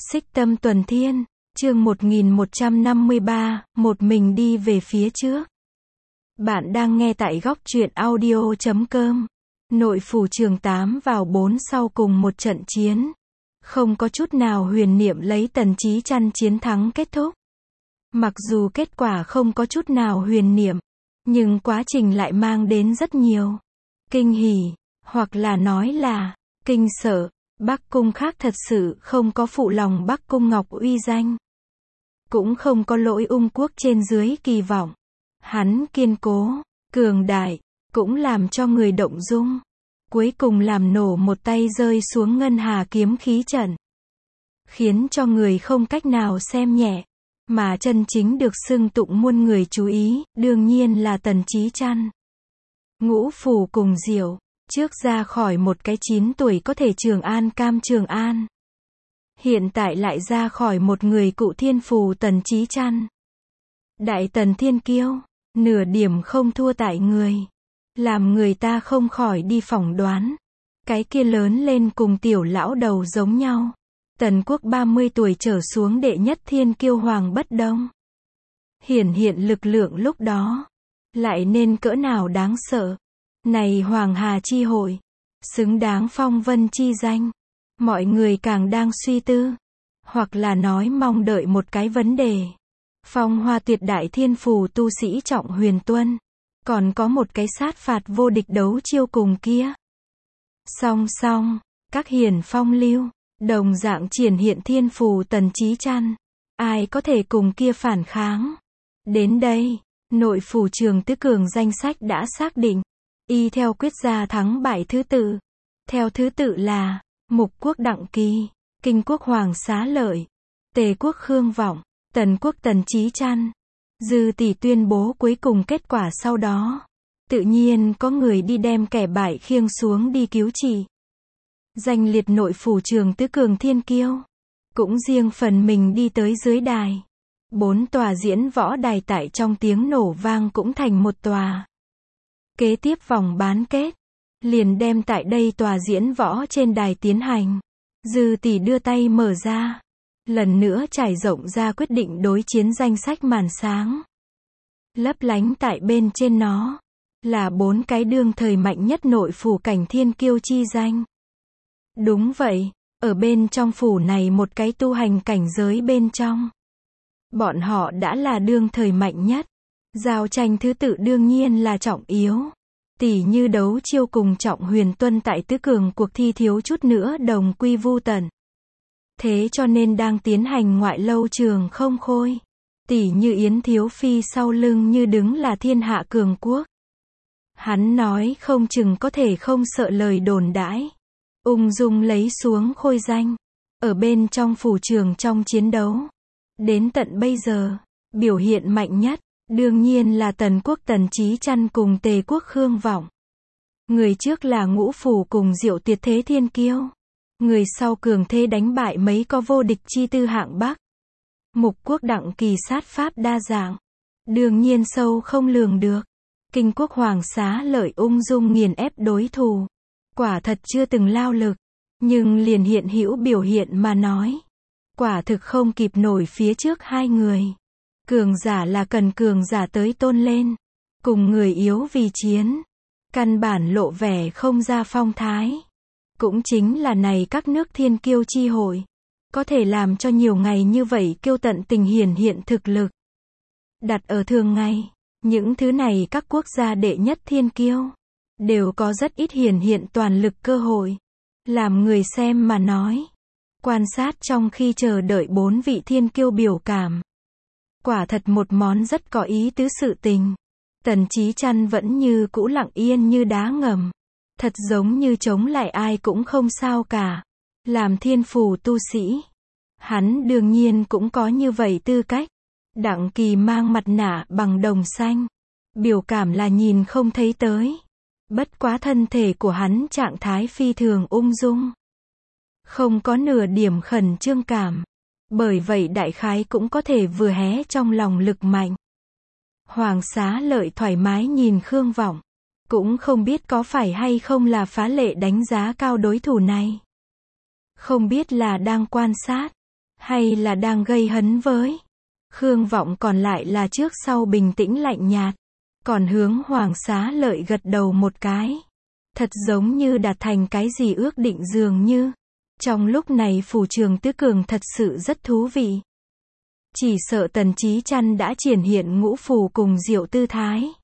Xích Tâm Tuần Thiên, chương 1153, một mình đi về phía trước. Bạn đang nghe tại góc truyện audio.com. Nội phủ Trường 8 vào 4 sau cùng một trận chiến. Không có chút nào huyền niệm lấy Tần Chí Chăn chiến thắng kết thúc. Mặc dù kết quả không có chút nào huyền niệm, nhưng quá trình lại mang đến rất nhiều kinh hỉ, hoặc là nói là kinh sợ. Bắc Cung khác thật sự không có phụ lòng Bắc Cung Ngọc uy danh. Cũng không có lỗi Ung quốc trên dưới kỳ vọng. Hắn kiên cố, cường đại, cũng làm cho người động dung. Cuối cùng làm nổ một tay rơi xuống ngân hà kiếm khí trận. Khiến cho người không cách nào xem nhẹ. Mà chân chính được xưng tụng muôn người chú ý, đương nhiên là Tần Chí Chăn. Ngũ phủ cùng Diệu. Trước ra khỏi một cái 9 tuổi có thể Trường An cam Trường An. Hiện tại lại ra khỏi một người cụ thiên phù Tần Chí Chăn. Đại Tần Thiên Kiêu, nửa điểm không thua tại người. Làm người ta không khỏi đi phỏng đoán. Cái kia lớn lên cùng tiểu lão đầu giống nhau. Tần quốc 30 tuổi trở xuống đệ nhất Thiên Kiêu Hoàng Bất Đông. Hiển hiện lực lượng lúc đó. Lại nên cỡ nào đáng sợ. Này Hoàng Hà chi hội, xứng đáng phong vân chi danh. Mọi người càng đang suy tư, hoặc là nói mong đợi một cái vấn đề. Phong hoa tuyệt đại thiên phù tu sĩ Trọng Huyền Tuân, còn có một cái sát phạt vô địch đấu chiêu cùng kia. Song song, các hiển phong lưu, đồng dạng triển hiện thiên phù Tần Chí Chăn. Ai có thể cùng kia phản kháng? Đến đây, nội phủ Trường Tứ Cường danh sách đã xác định. Y theo quyết ra thắng bại thứ tự. Theo thứ tự là Mục quốc Đặng Kỳ, Kinh quốc Hoàng Xá Lợi, Tề quốc Khương Vọng, Tần quốc Tần Chí Chăn. Dư tỷ tuyên bố cuối cùng kết quả sau đó. Tự nhiên có người đi đem kẻ bại khiêng xuống đi cứu trị. Danh liệt nội phủ Trường Tứ Cường thiên kiêu. Cũng riêng phần mình đi tới dưới đài. 4 tòa diễn võ đài tại trong tiếng nổ vang cũng thành một tòa. Kế tiếp vòng bán kết, liền đem tại đây tòa diễn võ trên đài tiến hành. Dư tỷ đưa tay mở ra, lần nữa trải rộng ra quyết định đối chiến danh sách màn sáng. Lấp lánh tại bên trên nó, là 4 cái đương thời mạnh nhất nội phủ cảnh thiên kiêu chi danh. Đúng vậy, ở bên trong phủ này một cái tu hành cảnh giới bên trong. Bọn họ đã là đương thời mạnh nhất. Giao tranh thứ tự đương nhiên là trọng yếu. Tỷ như đấu chiêu cùng Trọng Huyền Tuân tại tứ cường cuộc thi thiếu chút nữa đồng quy vu tận. Thế cho nên đang tiến hành ngoại lâu Trường Không Khôi. Tỷ như Yến Thiếu Phi sau lưng như đứng là thiên hạ cường quốc. Hắn nói không chừng có thể không sợ lời đồn đãi. Ung dung lấy xuống khôi danh. Ở bên trong phủ trường trong chiến đấu. Đến tận bây giờ, biểu hiện mạnh nhất. Đương nhiên là Tần quốc Tần Chí Chăn cùng Tề quốc Khương Vọng. Người trước là Ngũ phủ cùng Diệu tuyệt thế thiên kiêu. Người sau cường thế đánh bại mấy có vô địch chi tư hạng Bắc. Mục quốc Đặng Kỳ sát pháp đa dạng. Đương nhiên sâu không lường được. Kinh quốc Hoàng Xá Lợi ung dung nghiền ép đối thủ. Quả thật chưa từng lao lực. Nhưng liền hiện hữu biểu hiện mà nói. Quả thực không kịp nổi phía trước hai người. Cường giả là cần cường giả tới tôn lên. Cùng người yếu vì chiến. Căn bản lộ vẻ không ra phong thái. Cũng chính là này các nước thiên kiêu chi hội. Có thể làm cho nhiều ngày như vậy kiêu tận tình hiển hiện thực lực. Đặt ở thường ngày. Những thứ này các quốc gia đệ nhất thiên kiêu. Đều có rất ít hiển hiện toàn lực cơ hội. Làm người xem mà nói. Quan sát trong khi chờ đợi 4 vị thiên kiêu biểu cảm. Quả thật một món rất có ý tứ sự tình. Tần Chí Chăn vẫn như cũ lặng yên như đá ngầm. Thật giống như chống lại ai cũng không sao cả. Làm thiên phù tu sĩ. Hắn đương nhiên cũng có như vậy tư cách. Đặng Kỳ mang mặt nạ bằng đồng xanh. Biểu cảm là nhìn không thấy tới. Bất quá thân thể của hắn trạng thái phi thường ung dung. Không có nửa điểm khẩn trương cảm. Bởi vậy đại khái cũng có thể vừa hé trong lòng lực mạnh. Hoàng Xá Lợi thoải mái nhìn Khương Vọng. Cũng không biết có phải hay không là phá lệ đánh giá cao đối thủ này. Không biết là đang quan sát. Hay là đang gây hấn với? Khương Vọng còn lại là trước sau bình tĩnh lạnh nhạt. Còn hướng Hoàng Xá Lợi gật đầu một cái. Thật giống như đạt thành cái gì ước định dường như. Trong lúc này phủ trường Tứ Cường thật sự rất thú vị. Chỉ sợ Tần Chí Chăn đã triển hiện ngũ phù cùng diệu tư thái.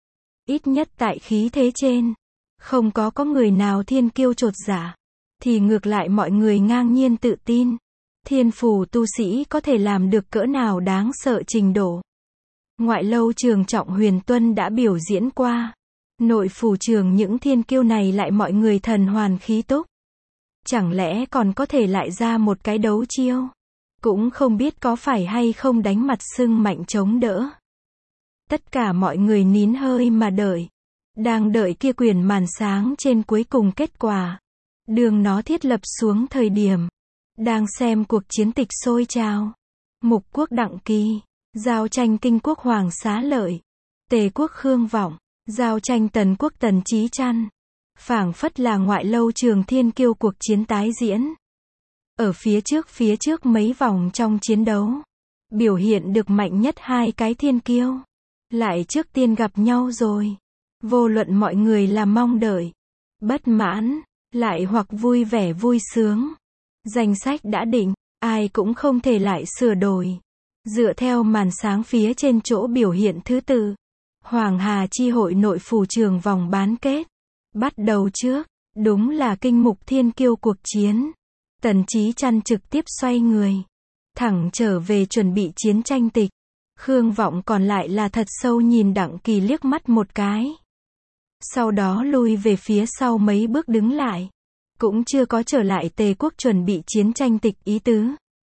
Ít nhất tại khí thế trên. Không có người nào thiên kiêu chột dạ. Thì ngược lại mọi người ngang nhiên tự tin. Thiên phù tu sĩ có thể làm được cỡ nào đáng sợ trình độ. Ngoại lâu trường Trọng Huyền Tuân đã biểu diễn qua. Nội phủ trường những thiên kiêu này lại mọi người thần hoàn khí túc. Chẳng lẽ còn có thể lại ra một cái đấu chiêu? Cũng không biết có phải hay không đánh mặt sưng mạnh chống đỡ. Tất cả mọi người nín hơi mà đợi. Đang đợi kia quyền màn sáng trên cuối cùng kết quả. Đường nó thiết lập xuống thời điểm. Đang xem cuộc chiến tịch sôi trào. Mục quốc Đặng Kỳ. Giao tranh Kinh quốc Hoàng Xá Lợi. Tề quốc Khương Vọng. Giao tranh Tần quốc Tần Chí Chăn. Phảng phất là ngoại lâu trường thiên kiêu cuộc chiến tái diễn. Ở phía trước mấy vòng trong chiến đấu. Biểu hiện được mạnh nhất hai cái thiên kiêu. Lại trước tiên gặp nhau rồi. Vô luận mọi người là mong đợi. Bất mãn. Lại hoặc vui vẻ vui sướng. Danh sách đã định. Ai cũng không thể lại sửa đổi. Dựa theo màn sáng phía trên chỗ biểu hiện thứ tự. Hoàng Hà chi hội nội phủ trường vòng bán kết. Bắt đầu trước. Đúng là kinh mục thiên kiêu cuộc chiến. Tần Chí Chăn trực tiếp xoay người. Thẳng trở về chuẩn bị chiến tranh tịch. Khương Vọng còn lại là thật sâu nhìn Đặng Kỳ liếc mắt một cái. Sau đó lui về phía sau mấy bước đứng lại. Cũng chưa có trở lại Tề quốc chuẩn bị chiến tranh tịch ý tứ.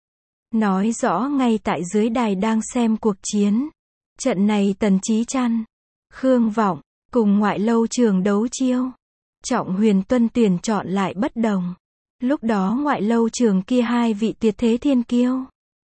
Nói rõ ngay tại dưới đài đang xem cuộc chiến. Trận này Tần Chí Chăn, Khương Vọng, cùng ngoại lâu trường đấu chiêu. Trọng Huyền Tuân tuyển chọn lại bất đồng. Lúc đó ngoại lâu trường kia hai vị tuyệt thế thiên kiêu.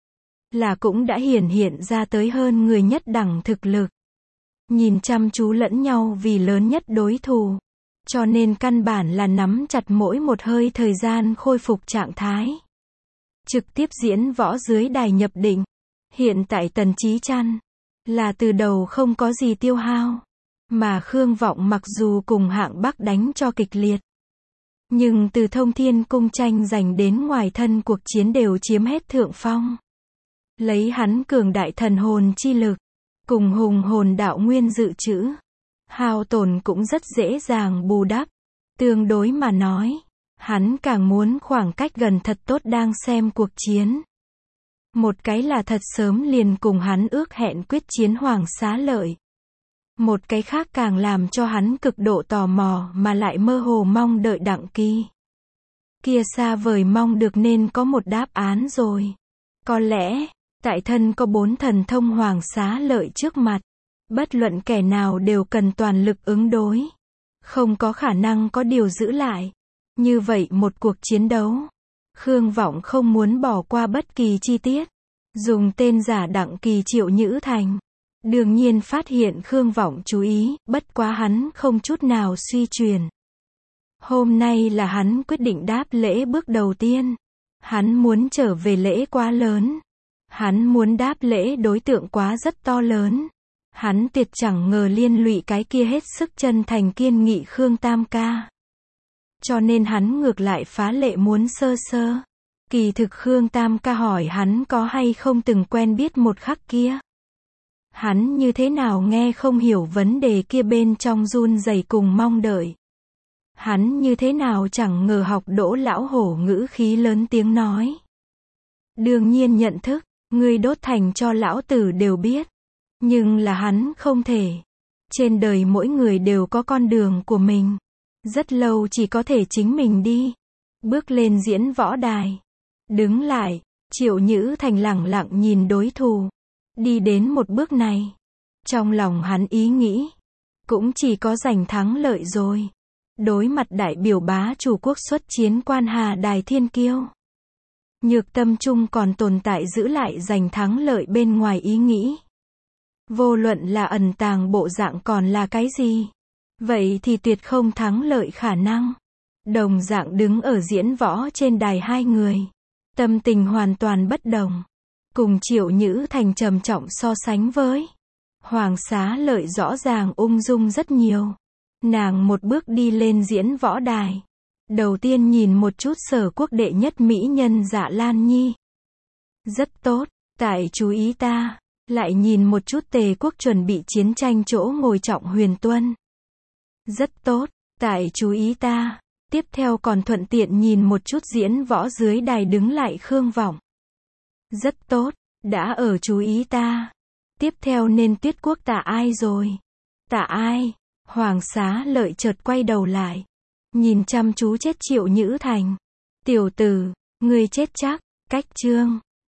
Là cũng đã hiện ra tới hơn người nhất đẳng thực lực. Nhìn chăm chú lẫn nhau vì lớn nhất đối thủ. Cho nên căn bản là nắm chặt mỗi một hơi thời gian khôi phục trạng thái. Trực tiếp diễn võ dưới đài nhập định. Hiện tại Tần Chí Chăn là từ đầu không có gì tiêu hao. Mà Khương Vọng mặc dù cùng hạng Bắc đánh cho kịch liệt. Nhưng từ Thông Thiên Cung tranh giành đến ngoài thân cuộc chiến đều chiếm hết thượng phong. Lấy hắn cường đại thần hồn chi lực. Cùng hùng hồn đạo nguyên dự trữ. Hao tổn cũng rất dễ dàng bù đắp. Tương đối mà nói. Hắn càng muốn khoảng cách gần thật tốt đang xem cuộc chiến. Một cái là thật sớm liền cùng hắn ước hẹn quyết chiến Hoàng Xá Lợi. Một cái khác càng làm cho hắn cực độ tò mò mà lại mơ hồ mong đợi Đặng Kỳ. Kia xa vời mong được nên có một đáp án rồi. Có lẽ, tại thân có 4 thần thông Hoàng Xá Lợi trước mặt. Bất luận kẻ nào đều cần toàn lực ứng đối. Không có khả năng có điều giữ lại. Như vậy một cuộc chiến đấu. Khương Vọng không muốn bỏ qua bất kỳ chi tiết. Dùng tên giả Đặng Kỳ Triệu Nhữ Thành. Đương nhiên phát hiện Khương Vọng chú ý, bất quá hắn không chút nào suy truyền. Hôm nay là hắn quyết định đáp lễ bước đầu tiên. Hắn muốn trở về lễ quá lớn. Hắn muốn đáp lễ đối tượng quá rất to lớn. Hắn tuyệt chẳng ngờ liên lụy cái kia hết sức chân thành kiên nghị Khương Tam Ca. Cho nên hắn ngược lại phá lệ muốn sơ sơ. Kỳ thực Khương Tam Ca hỏi hắn có hay không từng quen biết một khắc kia. Hắn như thế nào nghe không hiểu vấn đề kia bên trong run rẩy cùng mong đợi. Hắn như thế nào chẳng ngờ học Đỗ lão hổ ngữ khí lớn tiếng nói. Đương nhiên nhận thức, ngươi đốt thành cho lão tử đều biết. Nhưng là hắn không thể. Trên đời mỗi người đều có con đường của mình. Rất lâu chỉ có thể chính mình đi. Bước lên diễn võ đài. Đứng lại, Triệu Nhữ Thành lẳng lặng nhìn đối thủ. Đi đến một bước này. Trong lòng hắn ý nghĩ. Cũng chỉ có giành thắng lợi rồi. Đối mặt đại biểu bá chủ quốc xuất chiến Quan Hà Đài thiên kiêu. Nhược tâm trung còn tồn tại giữ lại giành thắng lợi bên ngoài ý nghĩ. Vô luận là ẩn tàng bộ dạng còn là cái gì. Vậy thì tuyệt không thắng lợi khả năng. Đồng dạng đứng ở diễn võ trên đài hai người. Tâm tình hoàn toàn bất đồng. Cùng Triệu Nhữ Thành trầm trọng so sánh với Hoàng Xá Lợi rõ ràng ung dung rất nhiều. Nàng một bước đi lên diễn võ đài. Đầu tiên nhìn một chút Sở Quốc đệ nhất mỹ nhân Dạ Lan Nhi. Rất tốt, tại chú ý ta. Lại nhìn một chút Tề Quốc chuẩn bị chiến tranh chỗ ngồi Trọng Huyền Tuân. Rất tốt, tại chú ý ta. Tiếp theo còn thuận tiện nhìn một chút diễn võ dưới đài đứng lại Khương Vọng. Rất tốt, đã ở chú ý ta. Tiếp theo nên Tuyết Quốc Tạ Ai rồi? Tạ Ai? Hoàng Xá Lợi chợt quay đầu lại. Nhìn chăm chú chết Triệu Nhữ Thành. Tiểu tử, ngươi chết chắc. Cách chương